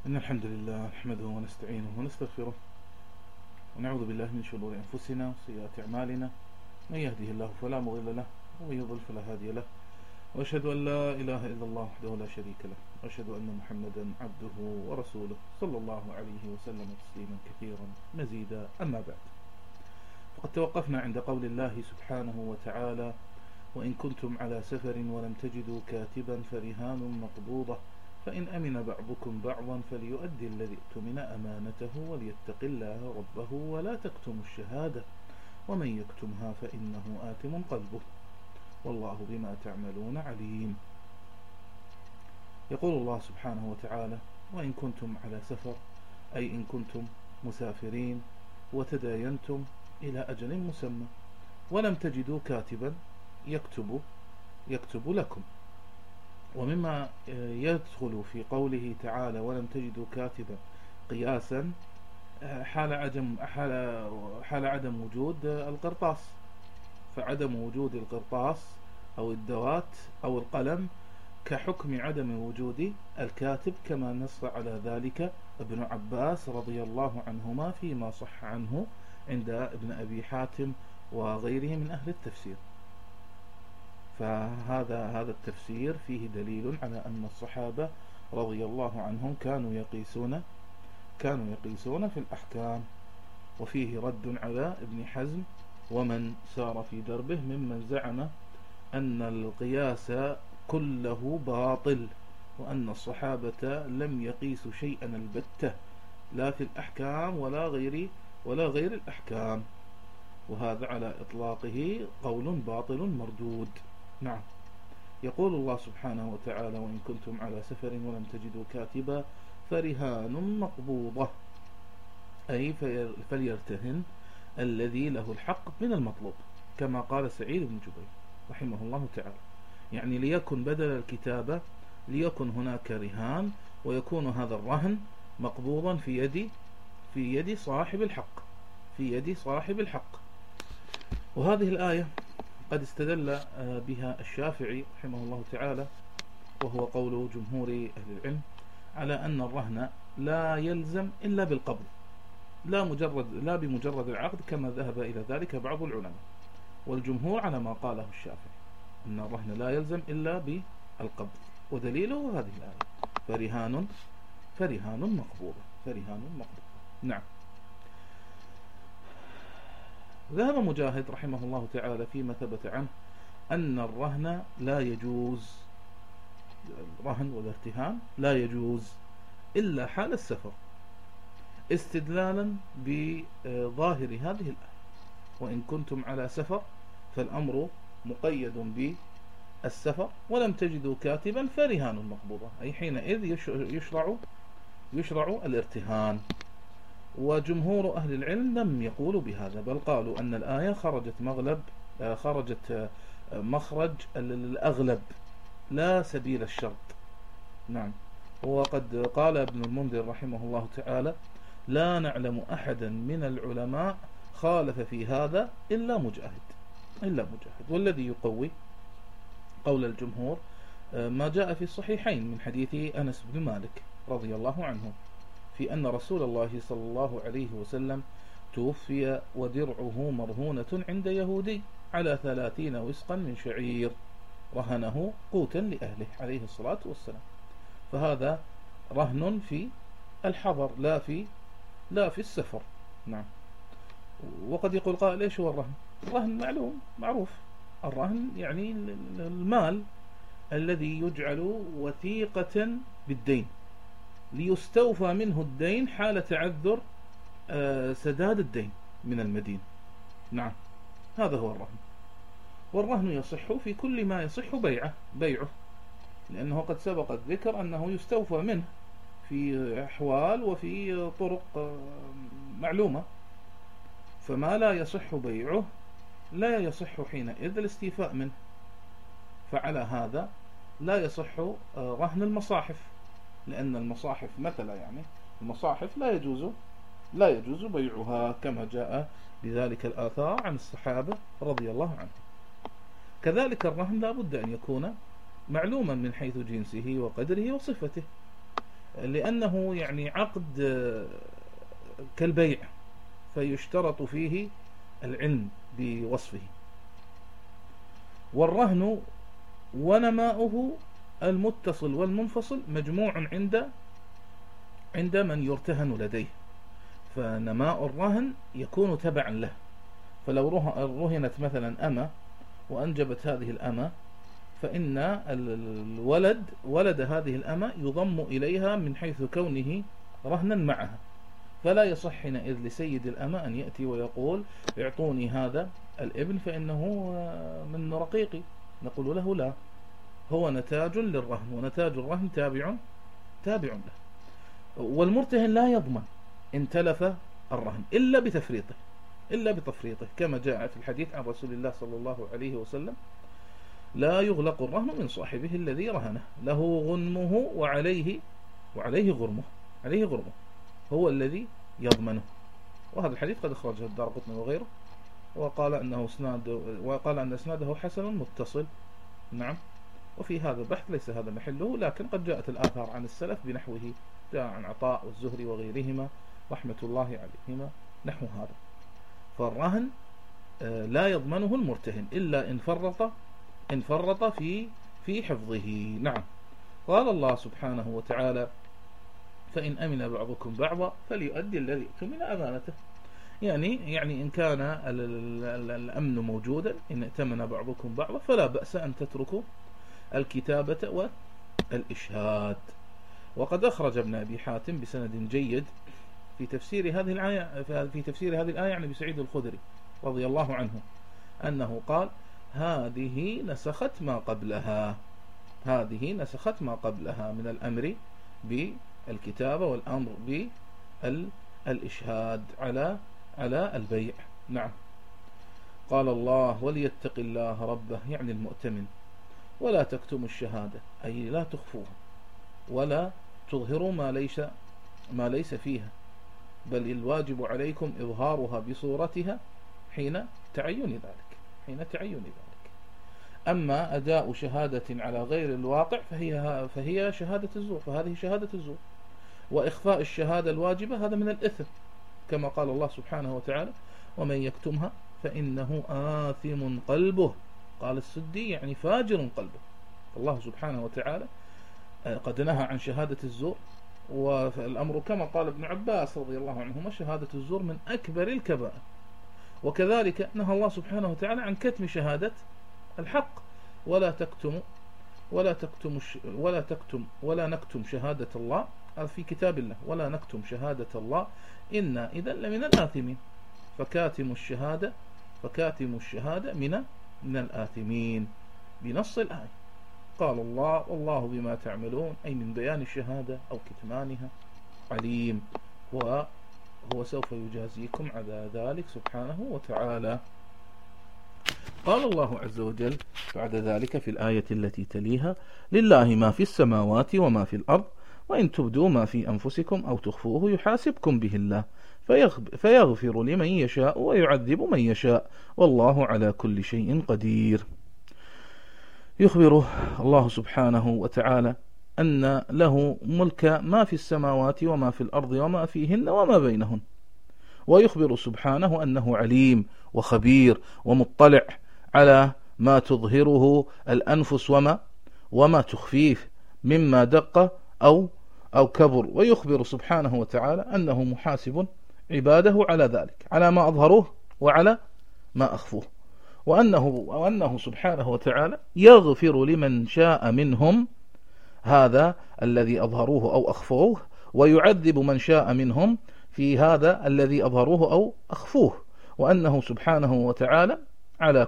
إن الحمد لله نحمده ونستعينه ونستغفره ونعوذ بالله من شرور أنفسنا وسيئات أعمالنا. من يهده الله فلا مضل له ومن يضلل فلا هادي له، وأشهد أن لا إله إلا الله وحده لا شريك له، وأشهد أن محمدا عبده ورسوله صلى الله عليه وسلم تسليما كثيرا مزيدا. أما بعد، فقد توقفنا عند قول الله سبحانه وتعالى: وإن كنتم على سفر ولم تجدوا كاتبا فرهان مقبوضة فإن أمن بعضكم بعضا فليؤدي الذي اؤتمن أمانته وليتق الله ربه ولا تكتموا الشهادة ومن يكتمها فإنه آثم قلبه والله بما تعملون عليم. يقول الله سبحانه وتعالى: وإن كنتم على سفر، أي إن كنتم مسافرين وتداينتم إلى أجل مسمى ولم تجدوا كاتبا يكتب لكم. ومما يدخل في قوله تعالى ولم تجدوا كاتبا قياسا حال عدم وجود القرطاس، فعدم وجود القرطاس أو الدوات أو القلم كحكم عدم وجود الكاتب، كما نص على ذلك ابن عباس رضي الله عنهما فيما صح عنه عند ابن أبي حاتم وغيره من أهل التفسير. فهذا التفسير فيه دليل على أن الصحابة رضي الله عنهم كانوا يقيسون في الأحكام، وفيه رد على ابن حزم ومن سار في دربه ممن زعم أن القياس كله باطل، وأن الصحابة لم يقيسوا شيئا البتة لا في الأحكام ولا غير الأحكام، وهذا على إطلاقه قول باطل مردود. نعم. يقول الله سبحانه وتعالى: وإن كنتم على سفر ولم تجدوا كاتبا فرهان مقبوضة، أي فليرتهن الذي له الحق من المطلوب، كما قال سعيد بن جبير رحمه الله تعالى، يعني ليكن بدل الكتابة ليكن هناك رهان، ويكون هذا الرهن مقبوضا في يد صاحب الحق. وهذه الآية قد استدل بها الشافعي رحمه الله تعالى، وهو قول جمهور أهل العلم، على أن الرهن لا يلزم إلا بالقبض، لا بمجرد العقد، كما ذهب إلى ذلك بعض العلماء، والجمهور على ما قاله الشافعي أن الرهن لا يلزم إلا بالقبض، ودليله هذه الآية: فرهان مقبوضة. نعم. ذهب مجاهد رحمه الله تعالى فيما ثبت عنه أن الرهن لا يجوز، الرهن والارتهان لا يجوز إلا حال السفر، استدلالا بظاهر هذه الآية: وإن كنتم على سفر، فالأمر مقيد بالسفر، ولم تجدوا كاتبا فرهان مقبوضة، أي حينئذ يشرع الارتهان. وجمهور أهل العلم لم يقولوا بهذا، بل قالوا أن الآية خرجت مخرج الأغلب لا سبيل الشرط. نعم. وقد قال ابن المنذر رحمه الله تعالى: لا نعلم أحدا من العلماء خالف في هذا إلا مجاهد. والذي يقوي قول الجمهور ما جاء في الصحيحين من حديث أنس بن مالك رضي الله عنه في أن رسول الله صلى الله عليه وسلم توفي ودرعه مرهونة عند يهودي على 30 وسقا من شعير، رهنه قوتا لأهله عليه الصلاة والسلام. فهذا رهن في الحضر لا في السفر. نعم. وقد يقول قائل: ايش هو الرهن؟ الرهن معروف. الرهن يعني المال الذي يجعل وثيقة بالدين ليستوفى منه الدين حال تعذر سداد الدين من المدين. نعم، هذا هو الرهن. والرهن يصح في كل ما يصح بيعه، لأنه قد سبق الذكر أنه يستوفى منه في أحوال وفي طرق معلومة، فما لا يصح بيعه لا يصح حينئذ الاستيفاء منه. فعلى هذا لا يصح رهن المصاحف، لأن المصاحف مثلا، يعني المصاحف لا يجوز بيعها، كما جاء بذلك الآثار عن الصحابة رضي الله عنهم. كذلك الرهن لا بد أن يكون معلوما من حيث جنسه وقدره وصفته. لأنه يعني عقد كالبيع، فيشترط فيه العلم بوصفه. والرهن ونماؤه المتصل والمنفصل مجموع عند من يرتهن لديه، فنماء الرهن يكون تبعا له. فلو رهنت مثلا أمة وأنجبت هذه الأمة، فإن ولد هذه الأمة يضم إليها من حيث كونه رهنا معها، فلا يصح حينئذ لسيد الأمة أن يأتي ويقول اعطوني هذا الابن فإنه من رقيقي. نقول له لا، هو نتاج للرهن، ونتاج الرهن تابع له. والمرتهن لا يضمن إن تلف الرهن إلا بتفريطه، كما جاء في الحديث عن رسول الله صلى الله عليه وسلم: لا يغلق الرهن من صاحبه الذي رهنه، له غنمه وعليه غرمه، هو الذي يضمنه. وهذا الحديث قد أخرجه الدارقطني وغيره، وقال أن إسناده حسن متصل. نعم. وفي هذا البحث ليس هذا محله، لكن قد جاءت الآثار عن السلف بنحوه، جاء عن عطاء والزهري وغيرهما رحمة الله عليهما نحو هذا. فالرهن لا يضمنه المرتهن إلا إن فرط في حفظه. نعم. قال الله سبحانه وتعالى: فإن أمن بعضكم بعضا فليؤدي الذي اؤتمن أمانته. يعني إن كان الأمن موجودا، إن ائتمن بعضكم بعضا فلا بأس أن تتركوا الكتابة والإشهاد. وقد أخرج ابن أبي حاتم بسند جيد في تفسير هذه الآية عن أبي سعيد الخدري رضي الله عنه أنه قال: هذه نسخت ما قبلها من الأمر بالكتابة والأمر بالإشهاد على البيع. نعم. قال الله: وليتق الله ربه، يعني المؤتمن، ولا تكتموا الشهادة، أي لا تخفوها ولا تظهروا ما ليس فيها، بل الواجب عليكم إظهارها بصورتها حين تعين ذلك. أما أداء شهادة على غير الواقع فهي شهادة الزور، فهذه شهادة الزور. وإخفاء الشهادة الواجبة هذا من الإثم، كما قال الله سبحانه وتعالى: ومن يكتمها فإنه آثم قلبه. قال السدي يعني فاجر قلبه. الله سبحانه وتعالى قد نهى عن شهادة الزور، والأمر كما قال ابن عباس رضي الله عنهما: شهادة الزور من أكبر الكبائر. وكذلك نهى الله سبحانه وتعالى عن كتم شهادة الحق: ولا نكتم شهادة الله، في كتاب الله: ولا نكتم شهادة الله إنا إذا لمن الآثمين. فكاتم الشهادة من الآثمين بنص الآية. قال الله: والله بما تعملون، أي من بيان الشهادة أو كتمانها عليم، وهو سوف يجازيكم على ذلك سبحانه وتعالى. قال الله عز وجل بعد ذلك في الآية التي تليها: لله ما في السماوات وما في الأرض، وإن تبدوا ما في أنفسكم أو تخفوه يحاسبكم به الله فيغفر لمن يشاء ويعذب من يشاء، والله على كل شيء قدير. يخبر الله سبحانه وتعالى أن له ملك ما في السماوات وما في الأرض وما فيهن وما بينهن، ويخبر سبحانه أنه عليم وخبير ومطلع على ما تظهره الأنفس وما تخفيه مما دق أو كبر. ويخبر سبحانه وتعالى أنه محاسب عباده على ذلك، على ما أظهروه وعلى ما أخفوه، وأنه سبحانه وتعالى يغفر لمن شاء منهم هذا الذي أظهروه أو أخفوه، ويعذب من شاء منهم في هذا الذي أظهروه أو أخفوه، وأنه سبحانه وتعالى على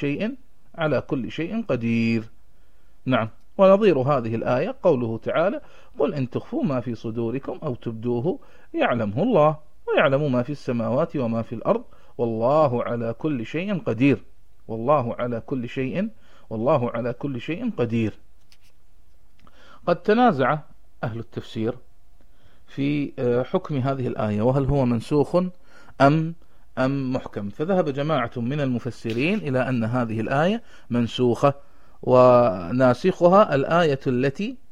كل شيء قدير. نعم. ونظير هذه الآية قوله تعالى: قل إن تخفوا ما في صدوركم أو تبدوه يعلمه الله ويعلم ما في السماوات وما في الأرض والله على كل شيء قدير. والله على كل شيء قدير. قد تنازع أهل التفسير في حكم هذه الآية، وهل هو منسوخ أم محكم. فذهب جماعة من المفسرين إلى أن هذه الآية منسوخة، وناسخها الآية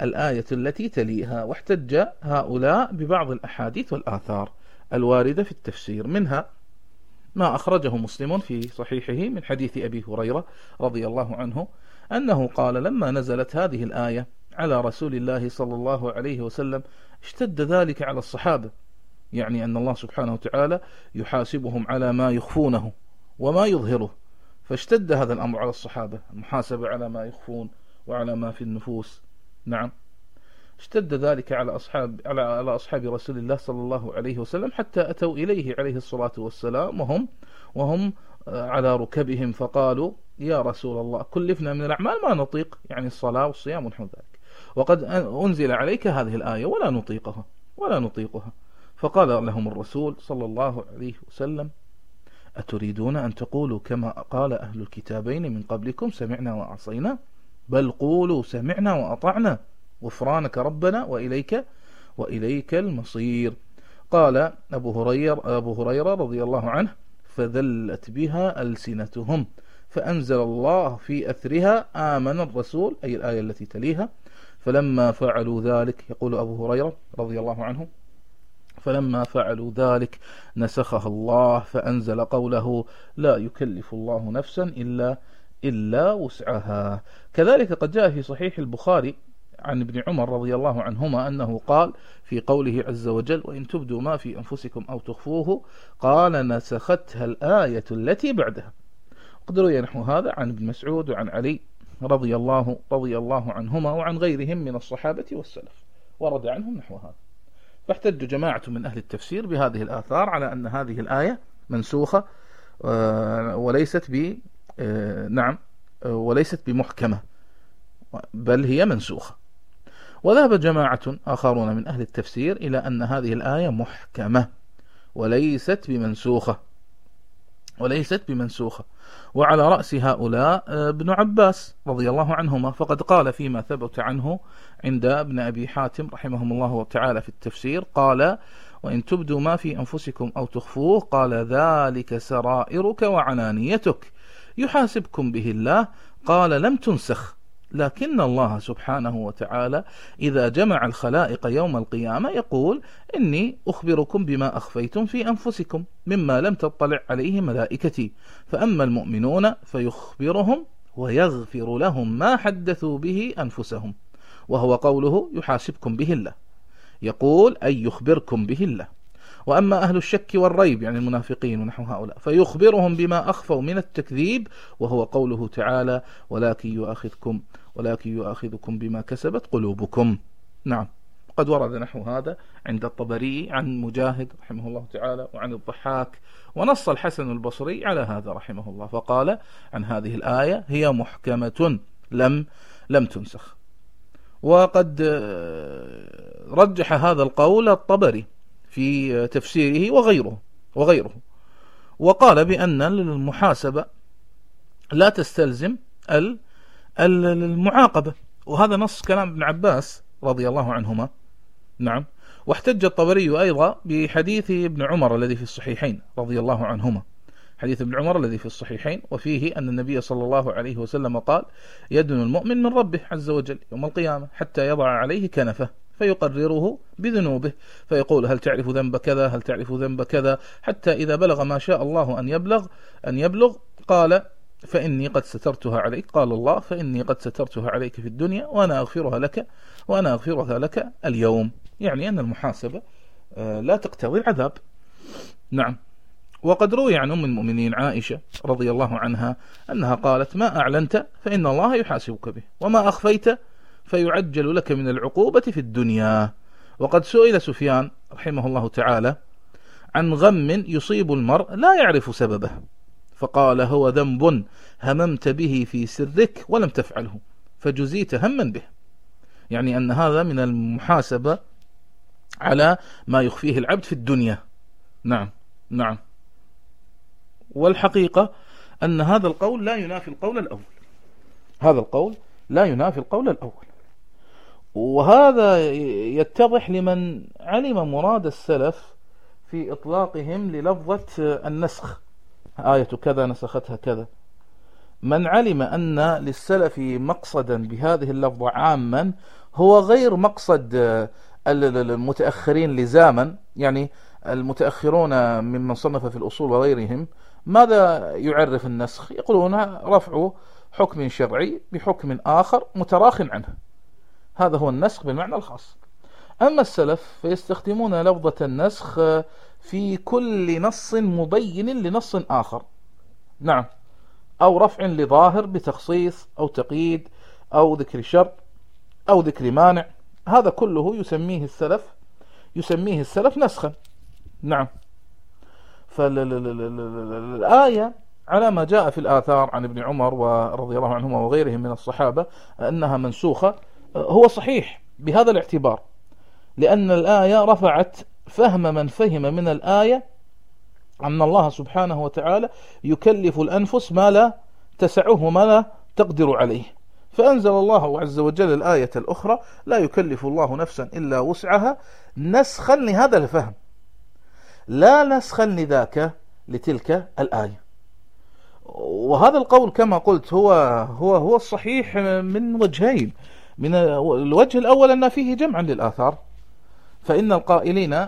الآية التي تليها. واحتج هؤلاء ببعض الأحاديث والآثار الواردة في التفسير، منها ما أخرجه مسلم في صحيحه من حديث أبي هريرة رضي الله عنه أنه قال لما نزلت هذه الآية على رسول الله صلى الله عليه وسلم اشتد ذلك على الصحابة، يعني أن الله سبحانه وتعالى يحاسبهم على ما يخفونه وما يظهره، فاشتد هذا الأمر على الصحابة، المحاسبة على ما يخفون وعلى ما في النفوس. نعم، اشتد ذلك على أصحاب رسول الله صلى الله عليه وسلم حتى أتوا إليه عليه الصلاة والسلام وهم على ركبهم، فقالوا يا رسول الله كلفنا من الأعمال ما نطيق، يعني الصلاة والصيام ونحو ذلك، وقد أنزل عليك هذه الآية ولا نطيقها. فقال لهم الرسول صلى الله عليه وسلم أتريدون أن تقولوا كما قال أهل الكتابين من قبلكم سمعنا وعصينا؟ بل قولوا سمعنا وأطعنا غفرانك ربنا وإليك المصير. قال أبو هريرة رضي الله عنه فذلت بها ألسنتهم، فأنزل الله في أثرها آمن الرسول، أي الآية التي تليها. فلما فعلوا ذلك، يقول أبو هريرة رضي الله عنه، فلما فعلوا ذلك نسخها الله فأنزل قوله لا يكلف الله نفسا إلا وسعها. كذلك قد جاء في صحيح البخاري عن ابن عمر رضي الله عنهما أنه قال في قوله عز وجل وإن تبدوا ما في أنفسكم أو تخفوه قال نسختها الآية التي بعدها. قد روي نحو هذا عن ابن مسعود وعن علي رضي الله عنهما وعن غيرهم من الصحابة والسلف، ورد عنهم نحو هذا. فاحتج جماعة من أهل التفسير بهذه الآثار على أن هذه الآية منسوخة وليست بمحكمة، بل هي منسوخة. وذهب جماعة آخرون من أهل التفسير إلى أن هذه الآية محكمة وليست بمنسوخة، وعلى رأس هؤلاء ابن عباس رضي الله عنهما، فقد قال فيما ثبت عنه عند ابن أبي حاتم رحمهم الله تعالى في التفسير، قال وإن تبدوا ما في أنفسكم أو تخفوه قال ذلك سرائرك وعنانيتك يحاسبكم به الله، قال لم تنسخ، لكن الله سبحانه وتعالى إذا جمع الخلائق يوم القيامة يقول إني أخبركم بما أخفيتم في أنفسكم مما لم تطلع عليه ملائكتي، فأما المؤمنون فيخبرهم ويغفر لهم ما حدثوا به أنفسهم، وهو قوله يحاسبكم به الله، يقول أي يخبركم به الله. وأما أهل الشك والريب يعني المنافقين ونحو هؤلاء فيخبرهم بما أخفوا من التكذيب، وهو قوله تعالى ولكن يؤاخذكم بما كسبت قلوبكم. نعم، قد ورد نحو هذا عند الطبري عن مجاهد رحمه الله تعالى وعن الضحاك، ونص الحسن البصري على هذا رحمه الله، فقال عن هذه الآية هي محكمة لم تنسخ. وقد رجح هذا القول الطبري في تفسيره وغيره، وقال بأن المحاسبة لا تستلزم المعاقبة، وهذا نص كلام ابن عباس رضي الله عنهما. نعم، واحتج الطبري أيضا بحديث ابن عمر الذي في الصحيحين رضي الله عنهما، حديث ابن عمر الذي في الصحيحين، وفيه أن النبي صلى الله عليه وسلم قال يدن المؤمن من ربه عز وجل يوم القيامة حتى يضع عليه كنفه فيقرره بذنوبه، فيقول هل تعرف ذنب كذا، هل تعرف ذنب كذا، حتى إذا بلغ ما شاء الله أن يبلغ قال فإني قد سترتها عليك، قال الله فإني قد سترتها عليك في الدنيا وأنا أغفرها لك اليوم، يعني أن المحاسبة لا تقتضي العذاب. نعم. وقد روي عن أم المؤمنين عائشة رضي الله عنها أنها قالت ما أعلنت فإن الله يحاسبك به، وما أخفيت فيعجل لك من العقوبة في الدنيا. وقد سئل سفيان رحمه الله تعالى عن غم يصيب المرء لا يعرف سببه، فقال هو ذنب هممت به في سرك ولم تفعله فجزيت هما به، يعني أن هذا من المحاسبة على ما يخفيه العبد في الدنيا. نعم. والحقيقة أن هذا القول لا ينافي القول الأول، وهذا يتضح لمن علم مراد السلف في إطلاقهم للفظة النسخ، آية كذا نسختها كذا. من علم أن للسلف مقصدا بهذه اللفظة عاما هو غير مقصد المتأخرين لزاما. يعني المتأخرون ممن صنف في الأصول وغيرهم ماذا يعرف النسخ؟ يقولون رفع حكم شرعي بحكم آخر متراخ عنه، هذا هو النسخ بالمعنى الخاص. أما السلف فيستخدمون لفظة النسخ في كل نص مبين لنص آخر، نعم، أو رفع لظاهر بتخصيص أو تقييد أو ذكر شرط أو ذكر مانع، هذا كله يسميه السلف نسخا، نعم. فالآية على ما جاء في الآثار عن ابن عمر ورضي الله عنهما وغيرهم من الصحابة أنها منسوخة هو صحيح بهذا الاعتبار، لأن الآية رفعت فهم من فهم من الآية أن الله سبحانه وتعالى يكلف الأنفس ما لا تسعه وما لا تقدر عليه، فأنزل الله عز وجل الآية الأخرى لا يكلف الله نفسا إلا وسعها، نسخا لهذا الفهم لا نسخا لتلك الآية. وهذا القول كما قلت هو الصحيح من وجهين. من الوجه الأول أن فيه جمعا للآثار، فإن القائلين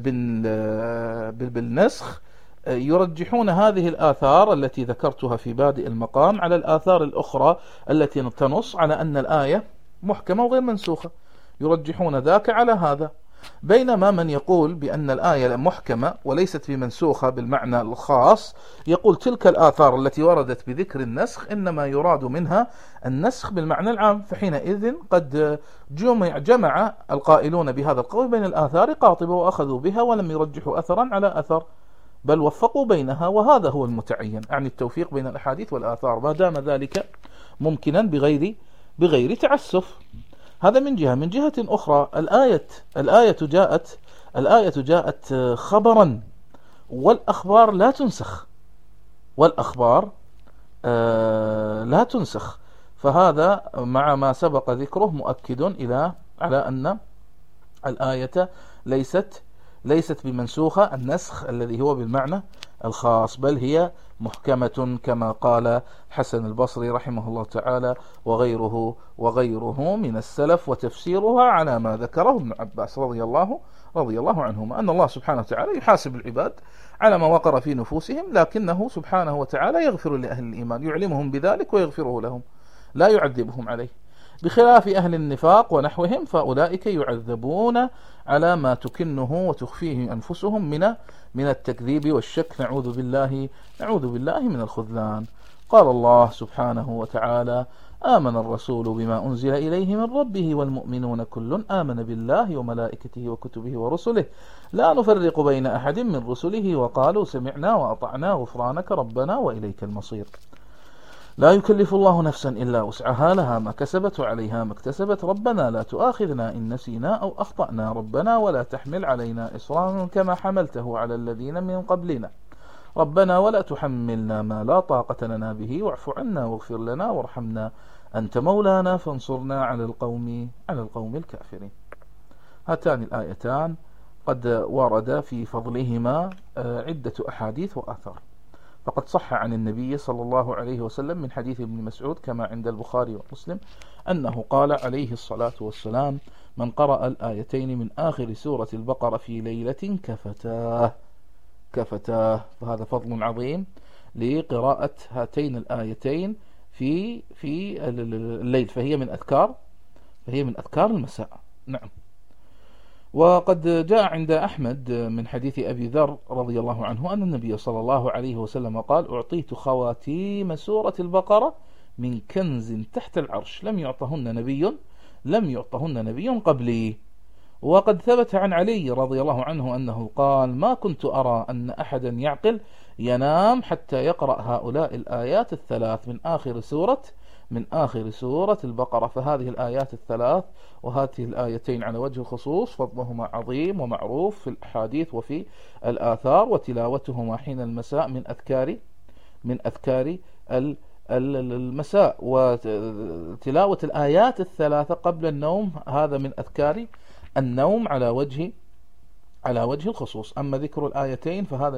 بالنسخ يرجحون هذه الآثار التي ذكرتها في بادئ المقام على الآثار الأخرى التي تنص على أن الآية محكمة وغير منسوخة، يرجحون ذاك على هذا. بينما من يقول بأن الآية محكمة وليست بمنسوخة بالمعنى الخاص يقول تلك الآثار التي وردت بذكر النسخ إنما يراد منها النسخ بالمعنى العام، فحينئذ قد جمع القائلون بهذا القول بين الآثار قاطبة وأخذوا بها ولم يرجحوا أثرا على أثر، بل وفقوا بينها، وهذا هو المتعين، يعني التوفيق بين الأحاديث والآثار ما دام ذلك ممكنا بغير تعسف. هذا من جهة. من جهة أخرى الآية جاءت خبرا، والأخبار لا تنسخ، لا تنسخ، فهذا مع ما سبق ذكره مؤكد على أن الآية ليست بمنسوخة النسخ الذي هو بالمعنى الخاص، بل هي محكمة كما قال حسن البصري رحمه الله تعالى وغيره من السلف، وتفسيرها على ما ذكره ابن عباس رضي الله عنهما، أن الله سبحانه وتعالى يحاسب العباد على ما وقر في نفوسهم، لكنه سبحانه وتعالى يغفر لأهل الإيمان، يعلمهم بذلك ويغفره لهم، لا يعذبهم عليه، بخلاف أهل النفاق ونحوهم فأولئك يعذبون على ما تكنه وتخفيه أنفسهم من التكذيب والشك، نعوذ بالله من الخذلان. قال الله سبحانه وتعالى: آمن الرسول بما أنزل إليه من ربه والمؤمنون كل آمن بالله وملائكته وكتبه ورسله لا نفرق بين أحد من رسله وقالوا سمعنا وأطعنا غفرانك ربنا وإليك المصير. لا يكلف الله نفسا إلا وسعها، لها ما كسبت وعليها ما اكتسبت، ربنا لا تؤاخذنا إن نسينا أو أخطأنا، ربنا ولا تحمل علينا إصرا كما حملته على الذين من قبلنا، ربنا ولا تحملنا ما لا طاقة لنا به، واعف عنا واغفر لنا وارحمنا أنت مولانا فانصرنا على القوم الكافرين. هاتان الآيتان قد ورد في فضلهما عدة أحاديث وآثار، فقد صح عن النبي صلى الله عليه وسلم من حديث ابن مسعود كما عند البخاري ومسلم أنه قال عليه الصلاة والسلام: من قرأ الآيتين من آخر سورة البقرة في ليلة كفتاه، فهذا فضل عظيم لقراءة هاتين الآيتين في الليل، فهي من أذكار المساء. نعم. وقد جاء عند أحمد من حديث أبي ذر رضي الله عنه أن النبي صلى الله عليه وسلم قال: أعطيت خواتيم سورة البقرة من كنز تحت العرش لم يعطهن نبي قبلي. وقد ثبت عن علي رضي الله عنه أنه قال: ما كنت أرى أن أحدا يعقل ينام حتى يقرأ هؤلاء الآيات الثلاث من آخر سورة البقرة. فهذه الآيات الثلاث وهذه الآيتين على وجه الخصوص فضلهما عظيم ومعروف في الأحاديث وفي الآثار، وتلاوتهما حين المساء من أذكار المساء، وتلاوة الآيات الثلاثة قبل النوم هذا من أذكار النوم على وجه الخصوص. أما ذكر الآيتين فهذا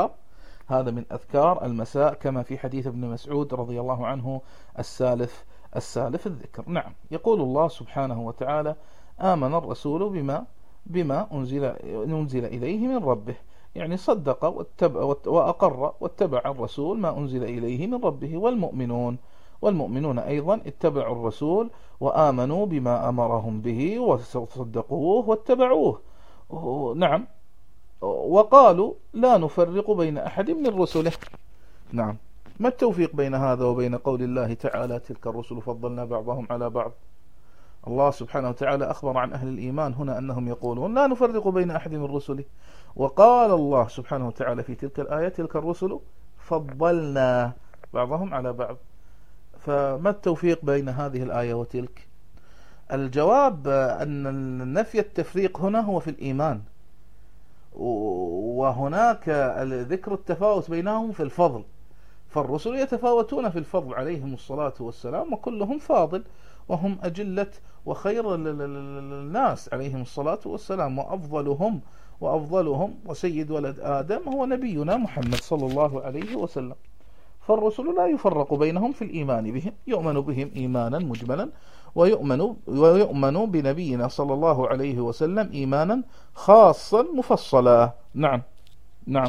من أذكار المساء، كما في حديث ابن مسعود رضي الله عنه السالف السالف الذكر. نعم. يقول الله سبحانه وتعالى: آمن الرسول بما أنزل إليه من ربه، يعني صدق وأقر واتبع الرسول ما أنزل إليه من ربه. والمؤمنون أيضا اتبعوا الرسول وآمنوا بما أمرهم به وصدقوه واتبعوه. نعم. وقالوا لا نفرق بين أحد من رسله. نعم. ما التوفيق بين هذا وبين قول الله تعالى: تلك الرسل فضلنا بعضهم على بعض؟ الله سبحانه وتعالى أخبر عن أهل الإيمان هنا أنهم يقولون لا نفرق بين أحد من رسله، وقال الله سبحانه وتعالى في تلك الآية: تلك الرسل فضلنا بعضهم على بعض. فما التوفيق بين هذه الآية وتلك؟ الجواب أن نفي التفريق هنا هو في الإيمان، وهناك ذكر التفاوت بينهم في الفضل. فالرسل يتفاوتون في الفضل عليهم الصلاة والسلام، وكلهم فاضل، وهم أجلة وخير الناس عليهم الصلاة والسلام، وأفضلهم وسيد ولد آدم هو نبينا محمد صلى الله عليه وسلم. فالرسل لا يفرق بينهم في الإيمان بهم، يؤمن بهم إيمانا مجملا، ويؤمن بنبينا صلى الله عليه وسلم إيمانا خاصا مفصلا. نعم. نعم.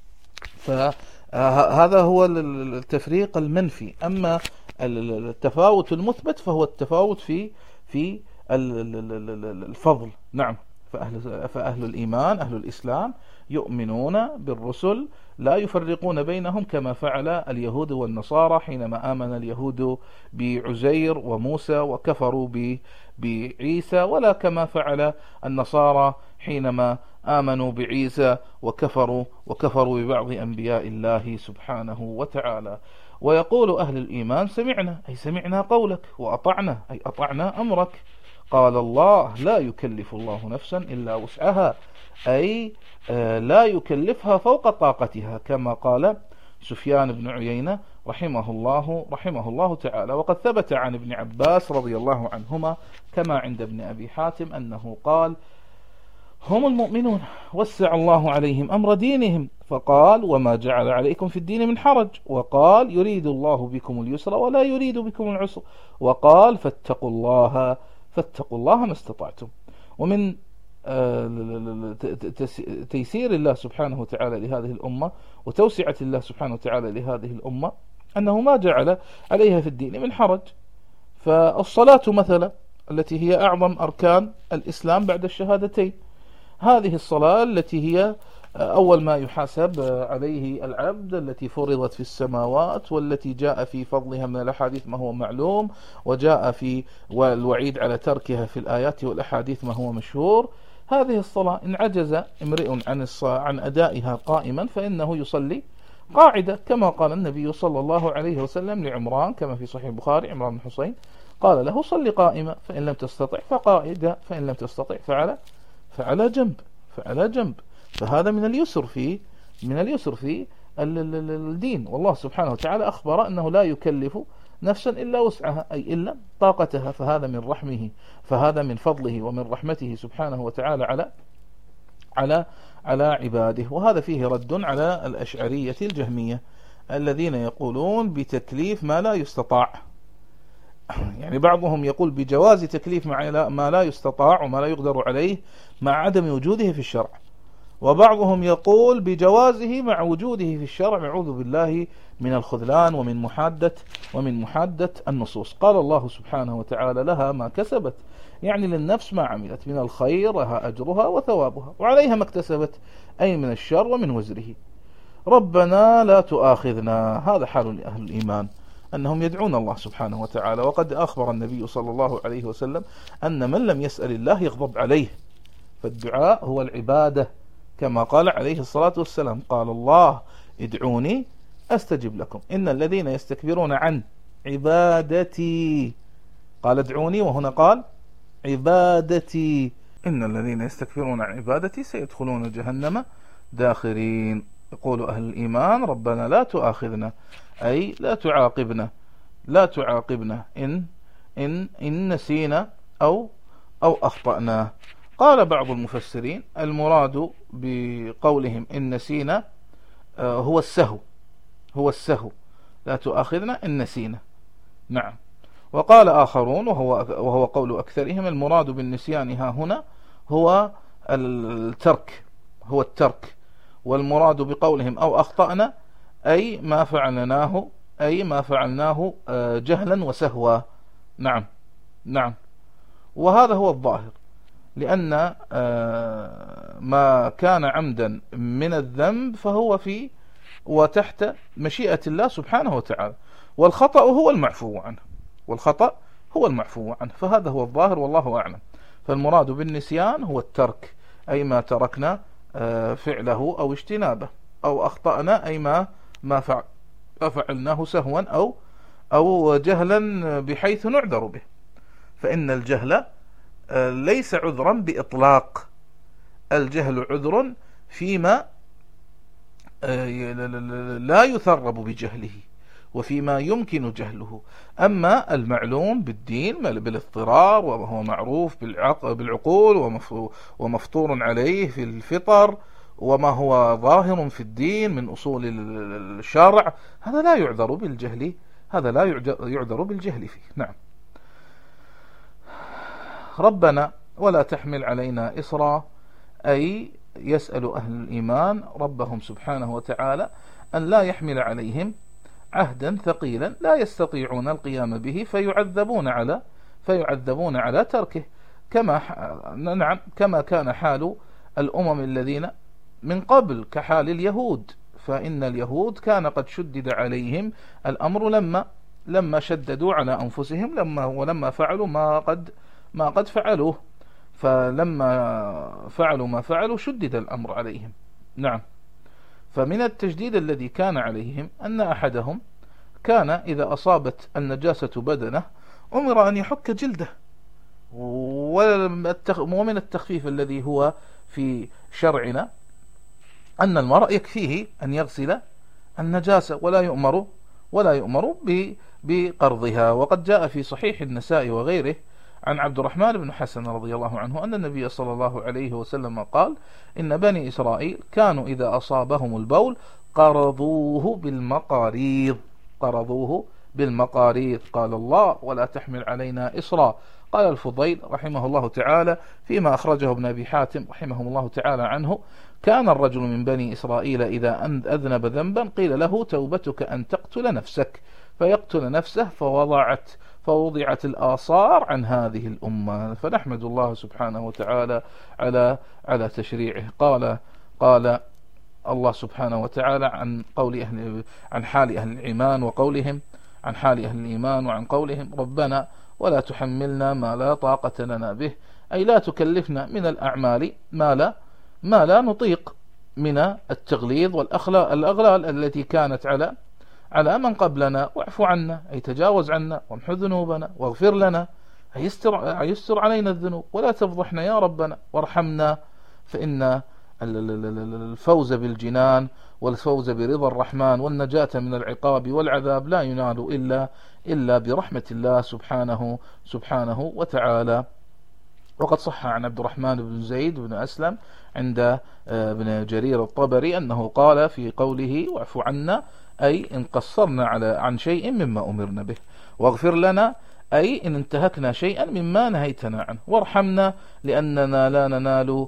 فهذا هو التفريق المنفي. أما التفاوت المثبت فهو التفاوت في الفضل. نعم. فأهل الإيمان، أهل الإسلام، يؤمنون بالرسل، لا يفرقون بينهم كما فعل اليهود والنصارى حينما آمن اليهود بعزير وموسى وكفروا بعيسى، ولا كما فعل النصارى حينما آمنوا بعيسى وكفروا ببعض أنبياء الله سبحانه وتعالى. ويقول أهل الإيمان: سمعنا، أي سمعنا قولك، وأطعنا، أي أطعنا أمرك. قال الله: لا يكلف الله نفسا إلا وسعها، أي لا يكلفها فوق طاقتها، كما قال سفيان بن عيينة رحمه الله تعالى. وقد ثبت عن ابن عباس رضي الله عنهما كما عند ابن أبي حاتم أنه قال: هم المؤمنون وسع الله عليهم أمر دينهم، فقال: وما جعل عليكم في الدين من حرج، وقال: يريد الله بكم اليسر ولا يريد بكم العسر، وقال: فاتقوا الله ما استطعتم. ومن تيسير الله سبحانه وتعالى لهذه الأمة وتوسعة الله سبحانه وتعالى لهذه الأمة أنه ما جعل عليها في الدين من حرج. فالصلاة مثلا التي هي أعظم أركان الإسلام بعد الشهادتين، هذه الصلاة التي هي أول ما يحاسب عليه العبد، التي فرضت في السماوات، والتي جاء في فضلها من الأحاديث ما هو معلوم، وجاء في والوعيد على تركها في الآيات والأحاديث ما هو مشهور. هذه الصلاة إن عجز امرئ عن أدائها قائما فإنه يصلي قاعدة، كما قال النبي صلى الله عليه وسلم لعمران كما في صحيح البخاري، عمران بن حسين قال له: صل قائمة، فإن لم تستطع فقاعدة، فإن لم تستطع فعلى جنب. فهذا من اليسر في الدين. والله سبحانه وتعالى أخبر أنه لا يكلف نفسا إلا وسعها، أي إلا طاقتها. فهذا من رحمه، فهذا من فضله ومن رحمته سبحانه وتعالى على عباده. وهذا فيه رد على الأشعرية الجهمية الذين يقولون بتكليف ما لا يستطاع. يعني بعضهم يقول بجواز تكليف ما لا يستطاع وما لا يقدر عليه مع عدم وجوده في الشرع، وبعضهم يقول بجوازه مع وجوده في الشرع. نعوذ بالله من الخذلان ومن محادة النصوص. قال الله سبحانه وتعالى: لها ما كسبت، يعني للنفس ما عملت من الخير لها أجرها وثوابها، وعليها ما اكتسبت، أي من الشر ومن وزره. ربنا لا تؤاخذنا، هذا حال أهل الإيمان أنهم يدعون الله سبحانه وتعالى. وقد أخبر النبي صلى الله عليه وسلم أن من لم يسأل الله يغضب عليه، فالدعاء هو العبادة، كما قال عليه الصلاة والسلام: قال الله: ادعوني أستجب لكم، إن الذين يستكبرون عن عبادتي، قال ادعوني وهنا قال عبادتي، إن الذين يستكبرون عن عبادتي سيدخلون جهنم داخرين. يقول أهل الإيمان: ربنا لا تؤاخذنا، أي لا تعاقبنا إن نسينا أو أخطأنا. قال بعض المفسرين: المراد بقولهم إن نسينا هو السهو، لا تؤاخذنا إن نسينا. نعم. وقال آخرون وهو قول أكثرهم المراد بالنسيان ها هنا هو الترك، هو الترك. والمراد بقولهم أو أخطأنا أي ما فعلناه جهلا وسهوا. نعم نعم. وهذا هو الظاهر، لأن ما كان عمدا من الذنب فهو في وتحت مشيئة الله سبحانه وتعالى، والخطأ هو المعفو عنه، والخطأ هو المعفو عنه، فهذا هو الظاهر والله أعلم. فالمراد بالنسيان هو الترك، أي ما تركنا فعله أو اجتنابه، أو أخطأنا أي ما فعلناه سهوا أو جهلا بحيث نعذر به. فإن الجهل ليس عذرا بإطلاق، الجهل عذر فيما لا يثرب بجهله وفيما يمكن جهله. أما المعلوم بالدين بالاضطرار وهو معروف بالعقول ومفطور عليه في الفطر وما هو ظاهر في الدين من أصول الشرع، هذا لا يعذر بالجهل، هذا لا يعذر بالجهل فيه. نعم. ربنا ولا تحمل علينا إصرا، أي يسأل أهل الإيمان ربهم سبحانه وتعالى أن لا يحمل عليهم عهدا ثقيلا لا يستطيعون القيام به فيعذبون على تركه، كما كان حال الأمم الذين من قبل كحال اليهود. فإن اليهود كان قد شدد عليهم الأمر لما شددوا على أنفسهم ولما فعلوا ما قد فعلوه، فلما فعلوا ما فعلوا شدد الأمر عليهم. نعم. فمن التجديد الذي كان عليهم أن أحدهم كان إذا أصابت النجاسة بدنه أمر أن يحك جلده. ومن التخفيف الذي هو في شرعنا أن المرء يكفيه أن يغسل النجاسة ولا يؤمر بقرضها. وقد جاء في صحيح النسائي وغيره عن عبد الرحمن بن حسن رضي الله عنه أن النبي صلى الله عليه وسلم قال: إن بني إسرائيل كانوا إذا أصابهم البول قرضوه بالمقاريض. قال الله: ولا تحمل علينا إصرا. قال الفضيل رحمه الله تعالى فيما أخرجه ابن أبي حاتم رحمه الله تعالى عنه: كان الرجل من بني إسرائيل إذا أذنب ذنبا قيل له: توبتك أن تقتل نفسك، فيقتل نفسه فوضعت الآثار عن هذه الأمة. فنحمد الله سبحانه وتعالى على تشريعه. قال الله سبحانه وتعالى عن حال أهل الإيمان وقولهم وعن قولهم: ربنا ولا تحملنا ما لا طاقة لنا به، أي لا تكلفنا من الأعمال ما لا نطيق من التغليظ والأغلال التي كانت على من قبلنا، واعف عنا أي تجاوز عنا، وامحو ذنوبنا واغفر لنا أي يستر علينا الذنوب، ولا تفضحنا يا ربنا وارحمنا. فإن الفوز بالجنان والفوز برضا الرحمن والنجاة من العقاب والعذاب لا ينال إلا برحمة الله سبحانه وتعالى. وقد صح عن عبد الرحمن بن زيد بن أسلم عند ابن جرير الطبري أنه قال في قوله: واعف عنا أي إن قصرنا عن شيء مما أمرنا به، واغفر لنا أي إن انتهكنا شيئا مما نهيتنا عنه، وارحمنا لأننا لا ننال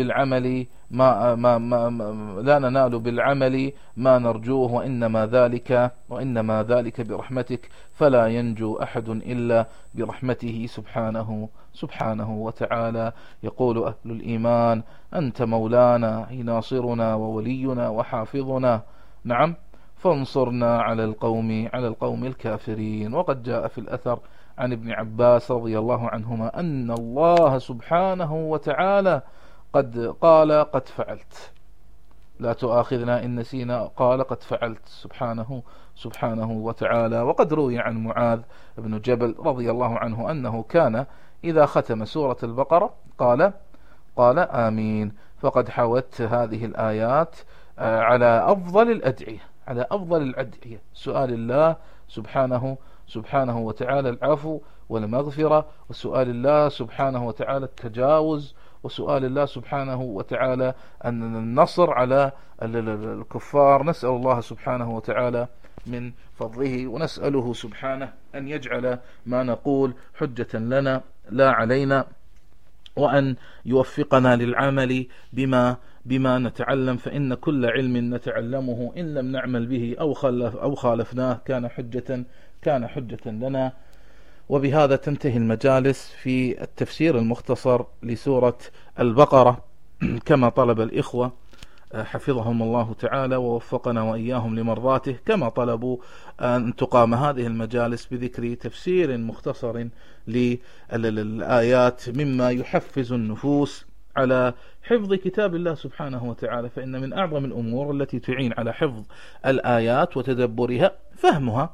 بالعمل ما نرجوه، وإنما ذلك برحمتك، فلا ينجو أحد إلا برحمته سبحانه وتعالى. يقول أهل الإيمان: أنت مولانا ناصرنا وولينا وحافظنا، نعم، فانصرنا على القوم الكافرين. وقد جاء في الأثر عن ابن عباس رضي الله عنهما أن الله سبحانه وتعالى قد فعلت، لا تؤاخذنا إن نسينا، قال قد فعلت سبحانه وتعالى. وقد روي عن معاذ بن جبل رضي الله عنه أنه كان إذا ختم سورة البقرة قال آمين. فقد حوت هذه الآيات على أفضل الأدعية، سؤال الله سبحانه وتعالى العفو والمغفرة، وسؤال الله سبحانه وتعالى التجاوز، وسؤال الله سبحانه وتعالى النصر على الكفار. نسأل الله سبحانه وتعالى من فضله، ونسأله سبحانه أن يجعل ما نقول حجة لنا لا علينا، وأن يوفقنا للعمل بما نتعلم، فإن كل علم نتعلمه إن لم نعمل به أو خالفناه كان حجة لنا. وبهذا تنتهي المجالس في التفسير المختصر لسورة البقرة كما طلب الإخوة حفظهم الله تعالى ووفقنا وإياهم لمرضاته، كما طلبوا أن تقام هذه المجالس بذكر تفسير مختصر للآيات مما يحفز النفوس على حفظ كتاب الله سبحانه وتعالى، فإن من أعظم الأمور التي تعين على حفظ الآيات وتدبرها فهمها.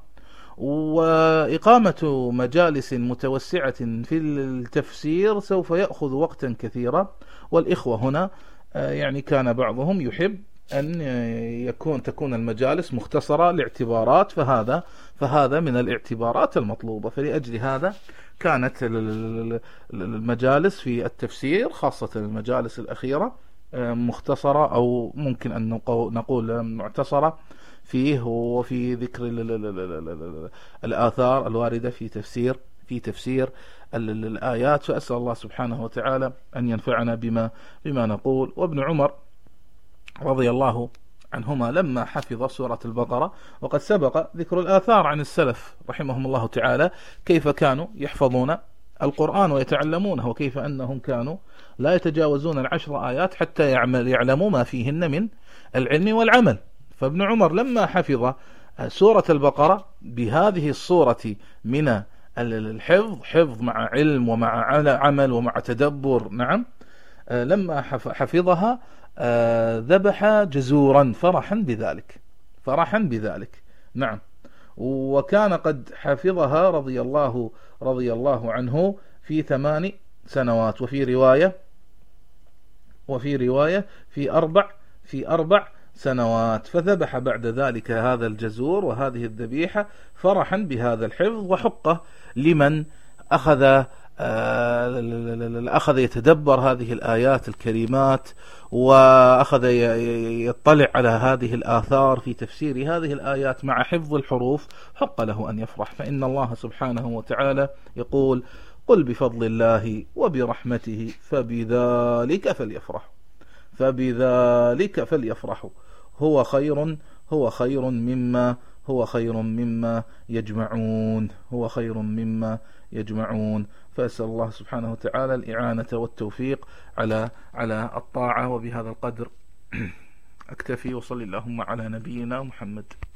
وإقامة مجالس متوسعة في التفسير سوف يأخذ وقتا كثيرا، والإخوة هنا يعني كان بعضهم يحب أن تكون المجالس مختصرة لاعتبارات، فهذا من الاعتبارات المطلوبة. فلأجل هذا كانت المجالس في التفسير خاصة المجالس الأخيرة مختصرة، أو ممكن أن نقول معتصرة فيه، وفي ذكر الآثار الواردة في تفسير الآيات. فأسأل الله سبحانه وتعالى أن ينفعنا بما نقول. وابن عمر رضي الله عنهما لما حفظ سورة البقرة، وقد سبق ذكر الآثار عن السلف رحمهم الله تعالى كيف كانوا يحفظون القرآن ويتعلمونه، وكيف أنهم كانوا لا يتجاوزون 10 آيات حتى يعلموا ما فيهن من العلم والعمل. فابن عمر لما حفظ سورة البقرة بهذه الصورة من حفظ مع علم ومع عمل ومع تدبر، نعم، لما حفظها ذبح جزورا فرحا بذلك، نعم. وكان قد حفظها رضي الله عنه في 8 سنوات، وفي رواية في 4 سنوات. فذبح بعد ذلك هذا الجزور وهذه الذبيحة فرحا بهذا الحفظ، وحقه لمن أخذ يتدبر هذه الآيات الكريمات، وأخذ يطلع على هذه الآثار في تفسير هذه الآيات مع حفظ الحروف، حق له أن يفرح. فإن الله سبحانه وتعالى يقول: قل بفضل الله وبرحمته فبذلك فليفرحوا هو خير مما يجمعون. فأسأل الله سبحانه وتعالى الإعانة والتوفيق على الطاعة. وبهذا القدر أكتفي، وصلي اللهم على نبينا محمد.